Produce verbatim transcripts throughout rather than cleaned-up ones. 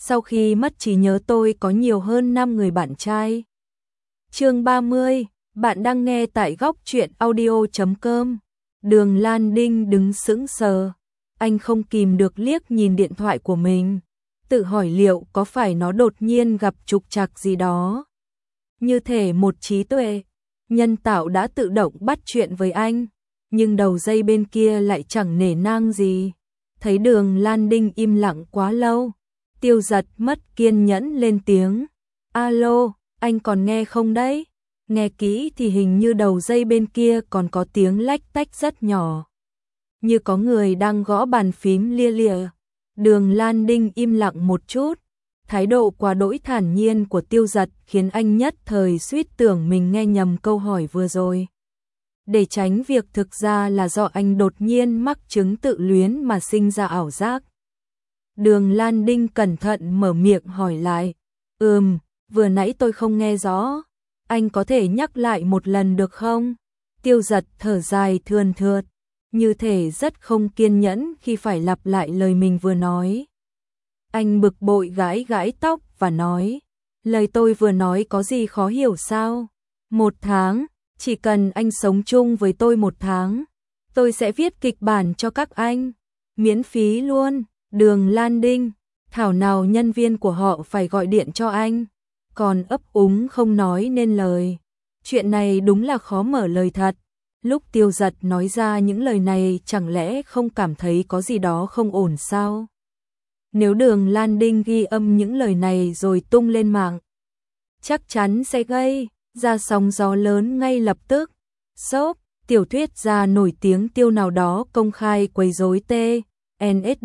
Sau khi mất trí nhớ tôi có nhiều hơn năm người bạn trai. Chương ba mươi, bạn đang nghe tại góc truyện audio chấm com. Đường Lan Đinh đứng sững sờ, anh không kìm được liếc nhìn điện thoại của mình, tự hỏi liệu có phải nó đột nhiên gặp trục trặc gì đó. Như thể một trí tuệ nhân tạo đã tự động bắt chuyện với anh, nhưng đầu dây bên kia lại chẳng nể nang gì. Thấy Đường Lan Đinh im lặng quá lâu, Tiêu Dật mất kiên nhẫn lên tiếng. Alo, anh còn nghe không đấy? Nghe kỹ thì hình như đầu dây bên kia còn có tiếng lách tách rất nhỏ, như có người đang gõ bàn phím lia lịa. Đường Lan Đinh im lặng một chút, thái độ quá đỗi thản nhiên của Tiêu Dật khiến anh nhất thời suýt tưởng mình nghe nhầm câu hỏi vừa rồi. Để tránh việc thực ra là do anh đột nhiên mắc chứng tự luyến mà sinh ra ảo giác, Đường Lan Đinh cẩn thận mở miệng hỏi lại. Ừm, vừa nãy tôi không nghe rõ, anh có thể nhắc lại một lần được không? Tiêu Dật thở dài thườn thượt, như thể rất không kiên nhẫn khi phải lặp lại lời mình vừa nói. Anh bực bội gãi gãi tóc và nói, lời tôi vừa nói có gì khó hiểu sao? Một tháng, chỉ cần anh sống chung với tôi một tháng, tôi sẽ viết kịch bản cho các anh, miễn phí luôn. Đường Lan Đinh, thảo nào nhân viên của họ phải gọi điện cho anh, còn ấp úng không nói nên lời. Chuyện này đúng là khó mở lời thật. Lúc Tiêu Dật nói ra những lời này chẳng lẽ không cảm thấy có gì đó không ổn sao? Nếu Đường Lan Đinh ghi âm những lời này rồi tung lên mạng, chắc chắn sẽ gây ra sóng gió lớn ngay lập tức. Sốp, tiểu thuyết gia nổi tiếng Tiêu nào đó công khai quấy rối T N S D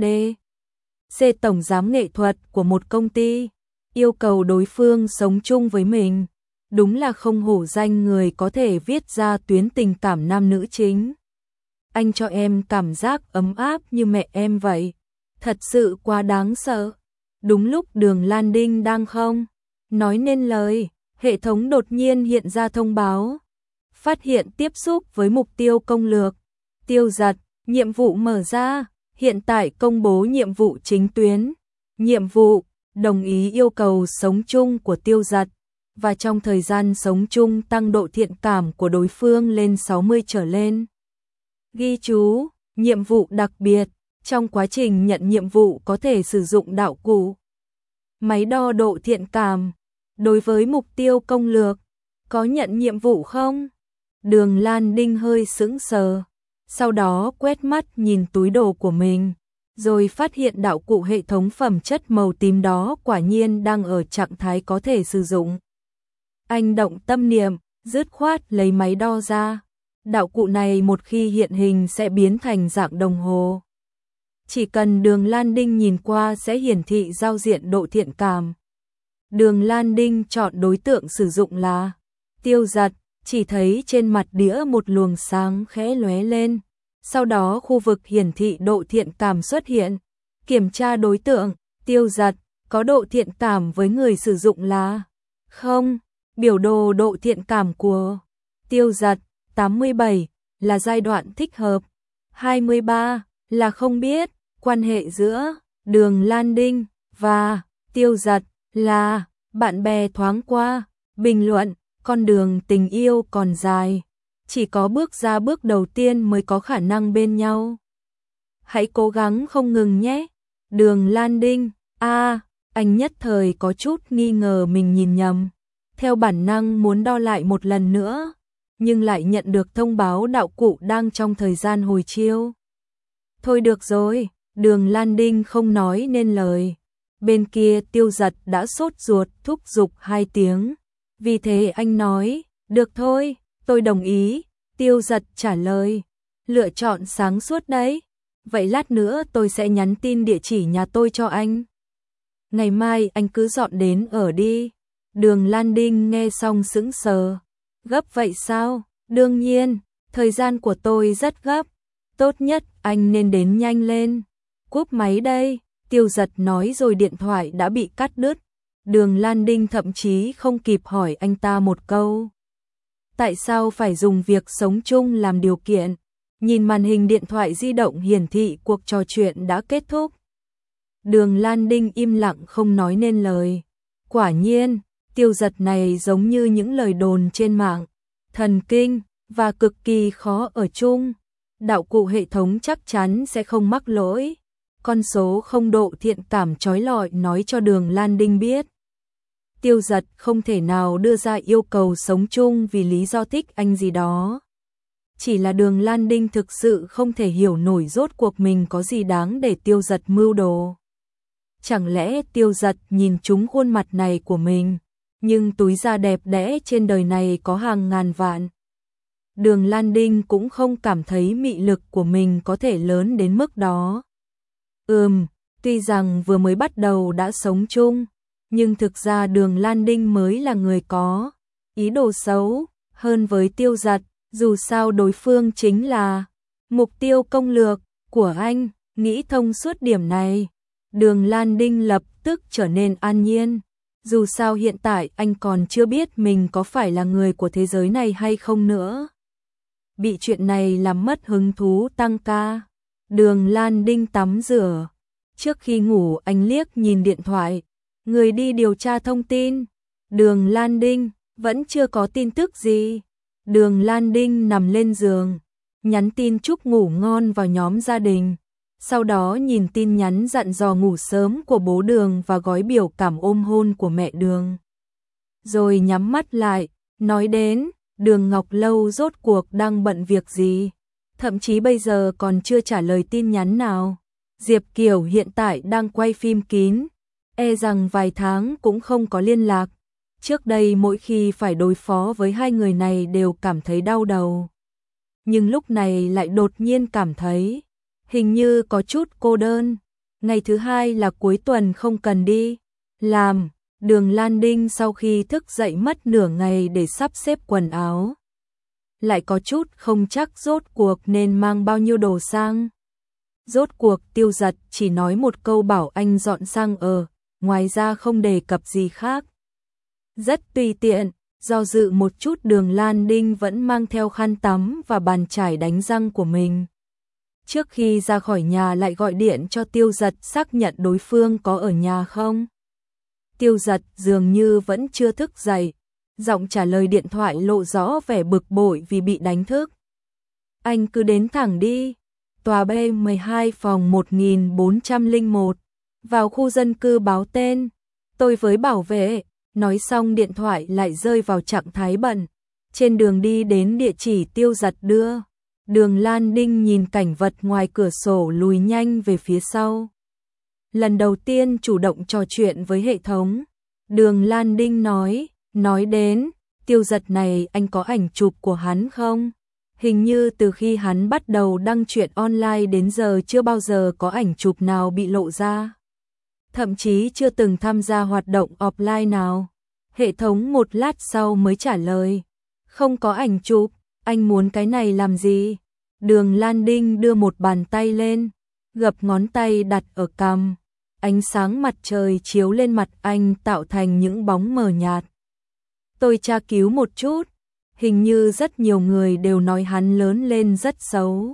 C tổng giám nghệ thuật của một công ty, yêu cầu đối phương sống chung với mình. Đúng là không hổ danh người có thể viết ra tuyến tình cảm nam nữ chính. Anh cho em cảm giác ấm áp như mẹ em vậy. Thật sự quá đáng sợ. Đúng lúc Đường Lan Đinh đang không nói nên lời, hệ thống đột nhiên hiện ra thông báo. Phát hiện tiếp xúc với mục tiêu công lược. Tiêu Dật, nhiệm vụ mở ra. Hiện tại công bố nhiệm vụ chính tuyến. Nhiệm vụ, đồng ý yêu cầu sống chung của Tiêu Dật, và trong thời gian sống chung tăng độ thiện cảm của đối phương lên sáu mươi trở lên. Ghi chú, nhiệm vụ đặc biệt, trong quá trình nhận nhiệm vụ có thể sử dụng đạo cụ máy đo độ thiện cảm. Đối với mục tiêu công lược, có nhận nhiệm vụ không? Đường Lan Đinh hơi sững sờ, sau đó quét mắt nhìn túi đồ của mình, rồi phát hiện đạo cụ hệ thống phẩm chất màu tím đó quả nhiên đang ở trạng thái có thể sử dụng. Anh động tâm niệm, dứt khoát lấy máy đo ra. Đạo cụ này một khi hiện hình sẽ biến thành dạng đồng hồ. Chỉ cần Đường Lan Đinh nhìn qua sẽ hiển thị giao diện độ thiện cảm. Đường Lan Đinh chọn đối tượng sử dụng là Tiêu Dật, chỉ thấy trên mặt đĩa một luồng sáng khẽ lóe lên. Sau đó khu vực hiển thị độ thiện cảm xuất hiện. Kiểm tra đối tượng, Tiêu Dật, có độ thiện cảm với người sử dụng là không. Biểu đồ độ thiện cảm của Tiêu Dật, tám mươi bảy, là giai đoạn thích hợp. hai mươi ba, là không biết. Quan hệ giữa Đường Lan Đinh và Tiêu Dật là bạn bè thoáng qua. Bình luận, con đường tình yêu còn dài, chỉ có bước ra bước đầu tiên mới có khả năng bên nhau. Hãy cố gắng không ngừng nhé. Đường Lan Đinh, a à, anh nhất thời có chút nghi ngờ mình nhìn nhầm. Theo bản năng muốn đo lại một lần nữa, nhưng lại nhận được thông báo đạo cụ đang trong thời gian hồi chiêu. Thôi được rồi, Đường Lan Đinh không nói nên lời. Bên kia Tiêu Dật đã sốt ruột thúc giục hai tiếng. Vì thế anh nói, được thôi, tôi đồng ý. Tiêu Dật trả lời, lựa chọn sáng suốt đấy. Vậy lát nữa tôi sẽ nhắn tin địa chỉ nhà tôi cho anh. Ngày mai anh cứ dọn đến ở đi. Đường Lan Đinh nghe xong sững sờ. Gấp vậy sao? Đương nhiên, thời gian của tôi rất gấp. Tốt nhất anh nên đến nhanh lên. Cúp máy đây, Tiêu Dật nói rồi điện thoại đã bị cắt đứt. Đường Lan Đinh thậm chí không kịp hỏi anh ta một câu. Tại sao phải dùng việc sống chung làm điều kiện? Nhìn màn hình điện thoại di động hiển thị cuộc trò chuyện đã kết thúc. Đường Lan Đinh im lặng không nói nên lời. Quả nhiên, Tiêu Giật này giống như những lời đồn trên mạng, thần kinh và cực kỳ khó ở chung. Đạo cụ hệ thống chắc chắn sẽ không mắc lỗi. Con số không độ thiện cảm chói lọi nói cho Đường Lan Đinh biết. Tiêu Giật không thể nào đưa ra yêu cầu sống chung vì lý do thích anh gì đó. Chỉ là Đường Lan Đinh thực sự không thể hiểu nổi rốt cuộc mình có gì đáng để Tiêu Giật mưu đồ. Chẳng lẽ Tiêu Giật nhìn trúng khuôn mặt này của mình, nhưng túi da đẹp đẽ trên đời này có hàng ngàn vạn. Đường Lan Đinh cũng không cảm thấy mị lực của mình có thể lớn đến mức đó. Ừm, tuy rằng vừa mới bắt đầu đã sống chung, nhưng thực ra Đường Lan Đinh mới là người có ý đồ xấu hơn với Tiêu Giật, dù sao đối phương chính là mục tiêu công lược của anh. Nghĩ thông suốt điểm này, Đường Lan Đinh lập tức trở nên an nhiên. Dù sao hiện tại anh còn chưa biết mình có phải là người của thế giới này hay không nữa. Bị chuyện này làm mất hứng thú tăng ca. Đường Lan Đinh tắm rửa. Trước khi ngủ anh liếc nhìn điện thoại. Người đi điều tra thông tin. Đường Lan Đinh vẫn chưa có tin tức gì. Đường Lan Đinh nằm lên giường, nhắn tin chúc ngủ ngon vào nhóm gia đình. Sau đó nhìn tin nhắn dặn dò ngủ sớm của bố Đường và gói biểu cảm ôm hôn của mẹ Đường. Rồi nhắm mắt lại, nói đến Đường Ngọc Lâu rốt cuộc đang bận việc gì. Thậm chí bây giờ còn chưa trả lời tin nhắn nào. Diệp Kiều hiện tại đang quay phim kín, e rằng vài tháng cũng không có liên lạc. Trước đây mỗi khi phải đối phó với hai người này đều cảm thấy đau đầu. Nhưng lúc này lại đột nhiên cảm thấy hình như có chút cô đơn. Ngày thứ hai là cuối tuần không cần đi làm. Đường Lan Đinh sau khi thức dậy mất nửa ngày để sắp xếp quần áo, lại có chút không chắc rốt cuộc nên mang bao nhiêu đồ sang. Rốt cuộc Tiêu Giật chỉ nói một câu bảo anh dọn sang ở, ngoài ra không đề cập gì khác. Rất tùy tiện, do dự một chút Đường Lan Đinh vẫn mang theo khăn tắm và bàn chải đánh răng của mình. Trước khi ra khỏi nhà lại gọi điện cho Tiêu Giật xác nhận đối phương có ở nhà không. Tiêu Giật dường như vẫn chưa thức dậy, giọng trả lời điện thoại lộ rõ vẻ bực bội vì bị đánh thức. Anh cứ đến thẳng đi, tòa B mười hai phòng một nghìn bốn trăm lẻ một, vào khu dân cư báo tên, tôi với bảo vệ. Nói xong điện thoại lại rơi vào trạng thái bận. Trên đường đi đến địa chỉ Tiêu Giật đưa, Đường Lan Đinh nhìn cảnh vật ngoài cửa sổ lùi nhanh về phía sau. Lần đầu tiên chủ động trò chuyện với hệ thống, Đường Lan Đinh nói, nói đến, Tiêu Giật này anh có ảnh chụp của hắn không? Hình như từ khi hắn bắt đầu đăng truyện online đến giờ chưa bao giờ có ảnh chụp nào bị lộ ra. Thậm chí chưa từng tham gia hoạt động offline nào. Hệ thống một lát sau mới trả lời, không có ảnh chụp, anh muốn cái này làm gì? Đường Lan Đinh đưa một bàn tay lên, gập ngón tay đặt ở cằm. Ánh sáng mặt trời chiếu lên mặt anh tạo thành những bóng mờ nhạt. Tôi tra cứu một chút, hình như rất nhiều người đều nói hắn lớn lên rất xấu.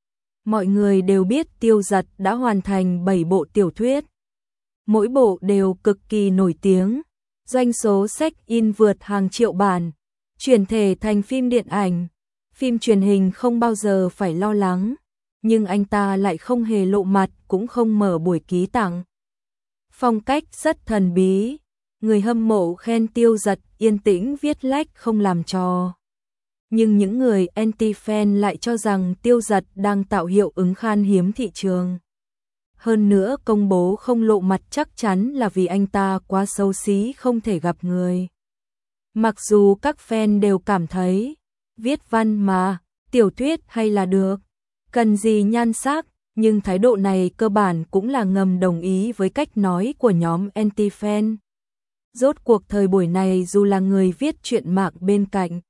Mọi người đều biết Tiêu Giật đã hoàn thành bảy bộ tiểu thuyết. Mỗi bộ đều cực kỳ nổi tiếng, doanh số sách in vượt hàng triệu bản, chuyển thể thành phim điện ảnh, phim truyền hình không bao giờ phải lo lắng, nhưng anh ta lại không hề lộ mặt cũng không mở buổi ký tặng. Phong cách rất thần bí, người hâm mộ khen Tiêu Giật yên tĩnh viết lách không làm trò. Nhưng những người anti-fan lại cho rằng Tiêu Giật đang tạo hiệu ứng khan hiếm thị trường. Hơn nữa công bố không lộ mặt chắc chắn là vì anh ta quá xấu xí không thể gặp người. Mặc dù các fan đều cảm thấy, viết văn mà, tiểu thuyết hay là được, cần gì nhan sắc, nhưng thái độ này cơ bản cũng là ngầm đồng ý với cách nói của nhóm anti-fan. Rốt cuộc thời buổi này dù là người viết truyện mạng bên cạnh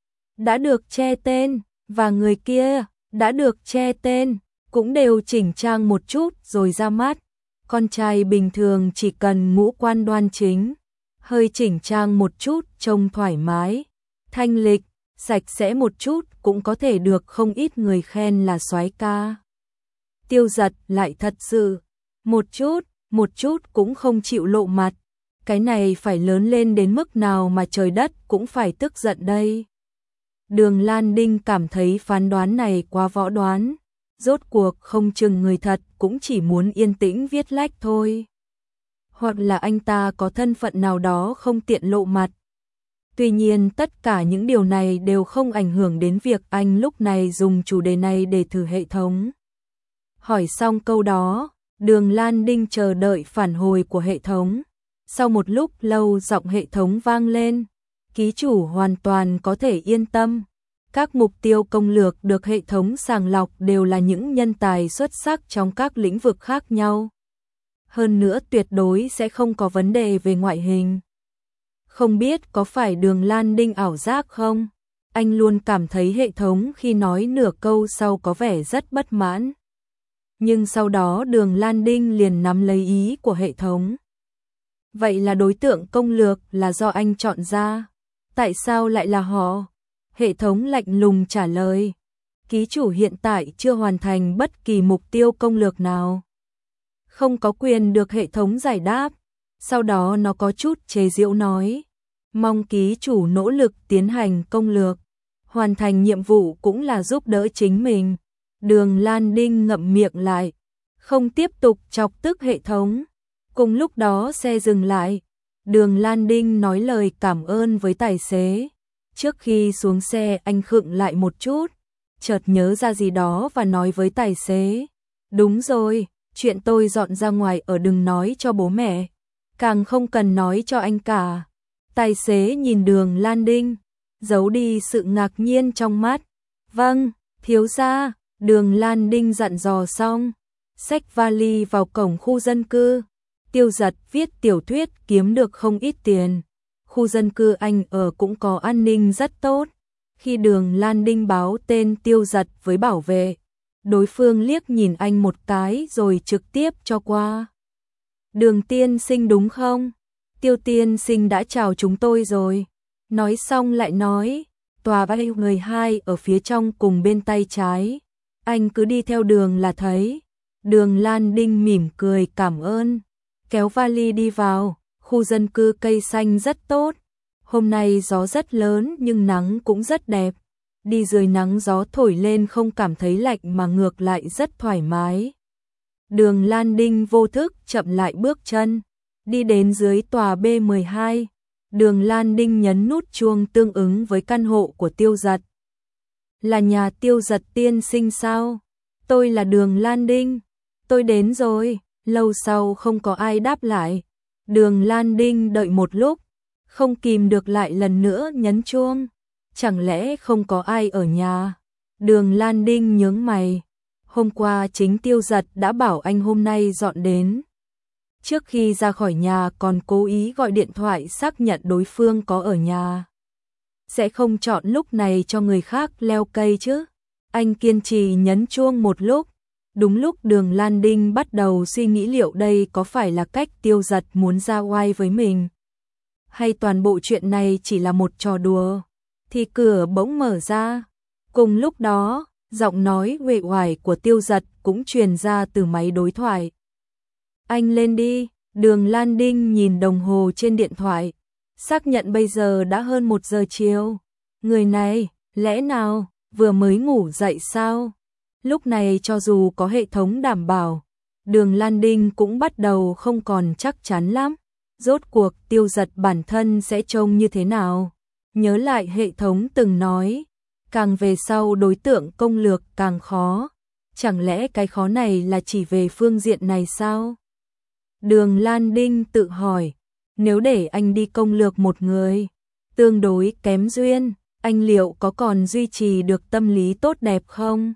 đã được che tên, và người kia đã được che tên, cũng đều chỉnh trang một chút rồi ra mắt. Con trai bình thường chỉ cần ngũ quan đoan chính, hơi chỉnh trang một chút trông thoải mái, thanh lịch, sạch sẽ một chút cũng có thể được không ít người khen là soái ca. Tiêu Giật lại thật sự một chút một chút cũng không chịu lộ mặt. Cái này phải lớn lên đến mức nào mà trời đất cũng phải tức giận đây. Đường Lan Đinh cảm thấy phán đoán này quá võ đoán. Rốt cuộc không chừng người thật cũng chỉ muốn yên tĩnh viết lách thôi. Hoặc là anh ta có thân phận nào đó không tiện lộ mặt. Tuy nhiên tất cả những điều này đều không ảnh hưởng đến việc anh lúc này dùng chủ đề này để thử hệ thống. Hỏi xong câu đó, Đường Lan Đinh chờ đợi phản hồi của hệ thống. Sau một lúc lâu giọng hệ thống vang lên. Ký chủ hoàn toàn có thể yên tâm. Các mục tiêu công lược được hệ thống sàng lọc đều là những nhân tài xuất sắc trong các lĩnh vực khác nhau. Hơn nữa tuyệt đối sẽ không có vấn đề về ngoại hình. Không biết có phải Đường Lan Đinh ảo giác không? Anh luôn cảm thấy hệ thống khi nói nửa câu sau có vẻ rất bất mãn. Nhưng sau đó Đường Lan Đinh liền nắm lấy ý của hệ thống. Vậy là đối tượng công lược là do anh chọn ra. Tại sao lại là họ? Hệ thống lạnh lùng trả lời. Ký chủ hiện tại chưa hoàn thành bất kỳ mục tiêu công lược nào. Không có quyền được hệ thống giải đáp. Sau đó nó có chút chế giễu nói. Mong ký chủ nỗ lực tiến hành công lược. Hoàn thành nhiệm vụ cũng là giúp đỡ chính mình. Đường Lan Đinh ngậm miệng lại. Không tiếp tục chọc tức hệ thống. Cùng lúc đó xe dừng lại. Đường Lan Đinh nói lời cảm ơn với tài xế. Trước khi xuống xe anh khựng lại một chút. Chợt nhớ ra gì đó và nói với tài xế. Đúng rồi, chuyện tôi dọn ra ngoài ở đừng nói cho bố mẹ. Càng không cần nói cho anh cả. Tài xế nhìn Đường Lan Đinh. Giấu đi sự ngạc nhiên trong mắt. Vâng, thiếu gia. Đường Lan Đinh dặn dò xong. Xách vali vào cổng khu dân cư. Tiêu Dật viết tiểu thuyết kiếm được không ít tiền. Khu dân cư anh ở cũng có an ninh rất tốt. Khi Đường Lan Đinh báo tên Tiêu Dật với bảo vệ, đối phương liếc nhìn anh một cái rồi trực tiếp cho qua. Đường tiên sinh đúng không? Tiêu tiên sinh đã chào chúng tôi rồi. Nói xong lại nói, tòa vai người hai ở phía trong cùng bên tay trái. Anh cứ đi theo đường là thấy. Đường Lan Đinh mỉm cười cảm ơn. Kéo vali đi vào, khu dân cư cây xanh rất tốt. Hôm nay gió rất lớn nhưng nắng cũng rất đẹp. Đi dưới nắng gió thổi lên không cảm thấy lạnh mà ngược lại rất thoải mái. Đường Lan Đinh vô thức chậm lại bước chân. Đi đến dưới tòa B mười hai. Đường Lan Đinh nhấn nút chuông tương ứng với căn hộ của Tiêu Dật. Là nhà Tiêu Dật tiên sinh sao? Tôi là Đường Lan Đinh. Tôi đến rồi. Lâu sau không có ai đáp lại. Đường Lan Đinh đợi một lúc. Không kìm được lại lần nữa nhấn chuông. Chẳng lẽ không có ai ở nhà? Đường Lan Đinh nhướng mày. Hôm qua chính Tiêu Dật đã bảo anh hôm nay dọn đến. Trước khi ra khỏi nhà còn cố ý gọi điện thoại xác nhận đối phương có ở nhà. Sẽ không chọn lúc này cho người khác leo cây chứ? Anh kiên trì nhấn chuông một lúc. Đúng lúc Đường Lan Đinh bắt đầu suy nghĩ liệu đây có phải là cách Tiêu Dật muốn ra oai với mình. Hay toàn bộ chuyện này chỉ là một trò đùa. Thì cửa bỗng mở ra. Cùng lúc đó, giọng nói uể oải của Tiêu Dật cũng truyền ra từ máy đối thoại. Anh lên đi. Đường Lan Đinh nhìn đồng hồ trên điện thoại. Xác nhận bây giờ đã hơn một giờ chiều. Người này, lẽ nào, vừa mới ngủ dậy sao? Lúc này cho dù có hệ thống đảm bảo, Đường Lan Đinh cũng bắt đầu không còn chắc chắn lắm. Rốt cuộc Tiêu Dật bản thân sẽ trông như thế nào? Nhớ lại hệ thống từng nói, càng về sau đối tượng công lược càng khó. Chẳng lẽ cái khó này là chỉ về phương diện này sao? Đường Lan Đinh tự hỏi, nếu để anh đi công lược một người, tương đối kém duyên, anh liệu có còn duy trì được tâm lý tốt đẹp không?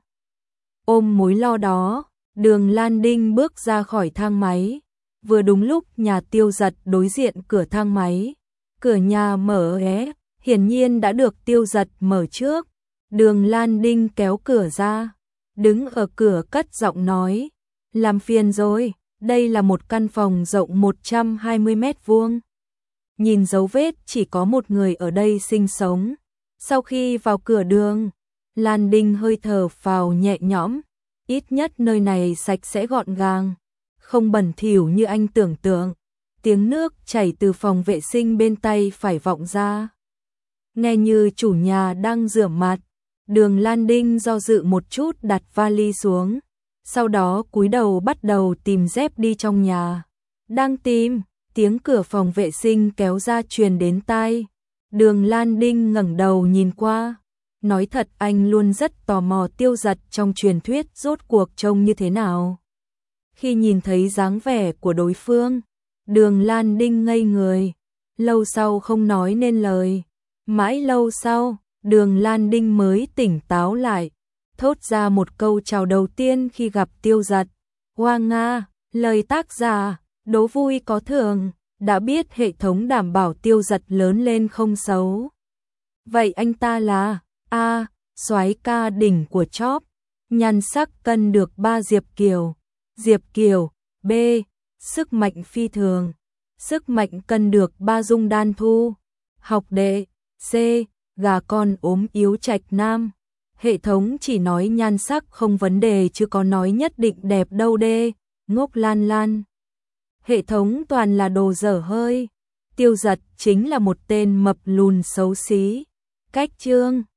Ôm mối lo đó, Đường Lan Đinh bước ra khỏi thang máy. Vừa đúng lúc nhà Tiêu Dật đối diện cửa thang máy. Cửa nhà mở hé, hiển nhiên đã được Tiêu Dật mở trước. Đường Lan Đinh kéo cửa ra, đứng ở cửa cất giọng nói. Làm phiền rồi, đây là một căn phòng rộng một trăm hai mươi mét vuông. Nhìn dấu vết chỉ có một người ở đây sinh sống. Sau khi vào cửa Đường Lan Đinh hơi thở phào nhẹ nhõm. Ít nhất nơi này sạch sẽ gọn gàng. không bẩn thỉu như anh tưởng tượng. Tiếng nước chảy từ phòng vệ sinh bên tay phải vọng ra. Nghe như chủ nhà đang rửa mặt. Đường Lan Đinh do dự một chút đặt vali xuống. Sau đó cúi đầu bắt đầu tìm dép đi trong nhà. Đang tìm, tiếng cửa phòng vệ sinh kéo ra truyền đến tai. Đường Lan Đinh ngẩng đầu nhìn qua. Nói thật anh luôn rất tò mò Tiêu Dật trong truyền thuyết rốt cuộc trông như thế nào. Khi nhìn thấy dáng vẻ của đối phương, Đường Lan Đinh ngây người. Lâu sau không nói nên lời. Mãi lâu sau, Đường Lan Đinh mới tỉnh táo lại. Thốt ra một câu chào đầu tiên khi gặp Tiêu Dật. Hoa Nga, lời tác giả, đố vui có thưởng, đã biết hệ thống đảm bảo Tiêu Dật lớn lên không xấu. Vậy anh ta là A. Soái ca đỉnh của chóp, nhan sắc cân được ba Diệp Kiều. Diệp Kiều. B. Sức mạnh phi thường, sức mạnh cân được ba Dung Đan Thu. Học đệ. C. Gà con ốm yếu trạch nam. Hệ thống chỉ nói nhan sắc không vấn đề chứ có nói nhất định đẹp đâu. D. Ngốc Lan Lan. Hệ thống toàn là đồ dở hơi. Tiêu Dật chính là một tên mập lùn xấu xí. Cách chương